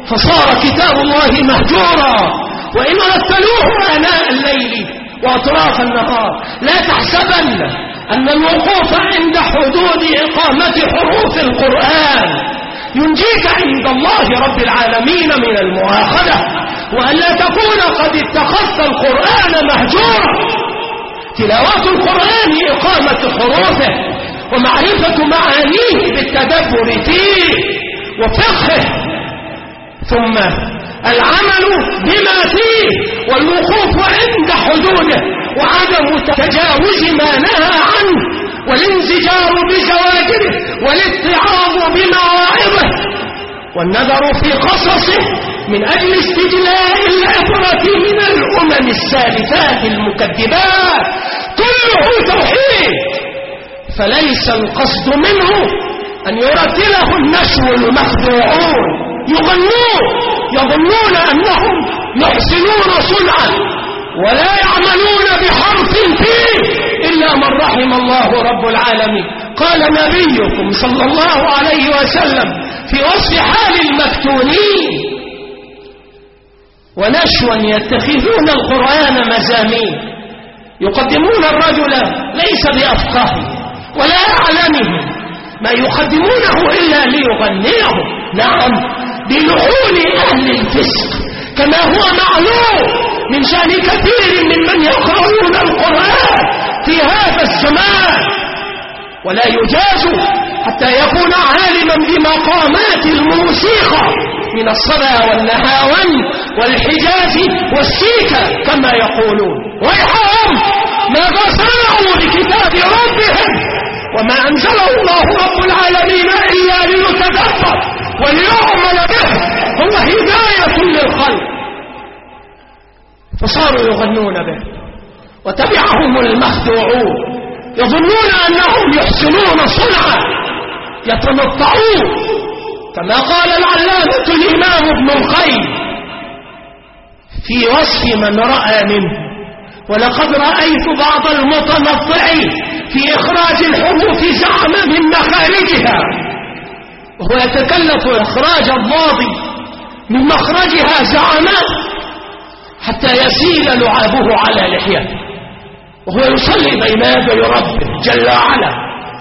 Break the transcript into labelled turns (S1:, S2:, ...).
S1: فصار كتاب الله مهجورا، وإن رتلوه آناء الليل وأطراف النهار. لا تحسبن أن الوقوف عند حدود إقامة حروف القرآن ينجيك عند الله رب العالمين من المؤاخذة، وألا تكون قد اتخذت القرآن مهجورا. تلاوة القرآن إقامة حروفه ومعرفة معانيه بالتدبر فيه وفقهه، ثم العمل بما فيه والوقوف عند حدوده وعدم تجاوز ما نهى عنه والانزجار بزواجره والاتعاظ بمواعظه والنظر في قصصه من أجل استجلاء العبرة من الأمم السالفات المكذبات، كله توحيد. فليس القصد منه أن يرتله النشو المخدوعون يظنون أنهم يحسنون صنعا ولا يعملون بحرف فيه إلا من رحم الله رب العالمين. قال نبيكم صلى الله عليه وسلم في وصف حال المفتونين: ونشوا يتخذون القرآن مزامين، يقدمون الرجل ليس بأفقه ولا أعلمه، ما يقدمونه إلا ليغنيهم، نعم، بلحون أهل الفسق، كما هو معلوم من شأن كثير ممن يقرؤون القرآن في هذا الزمان. ولا يجاز حتى يكون عالما بمقامات الموسيقى من الصبا والنهاون والحجاز والسيكا كما يقولون. ويحهم ماذا صنعوا بكتاب ربهم وما أنزله الله رب العالمين إلا ليتدبر وليعمل به، هو هداية للخلق. فصاروا يغنون به وتبعهم المخدوعون يظنون أنهم يحسنون صنعا، يتنطعون، كما قال العلامة الإمام ابن القيم في وصف من رأى منه: ولقد رأيت بعض المتنطعين في إخراج الحروف زعما من مخارجها، وهو يتكلف إخراج الضاد من مخرجها زعما حتى يسيل لعابه على لحيته، وهو يصلي بين يدي ربه جل وعلا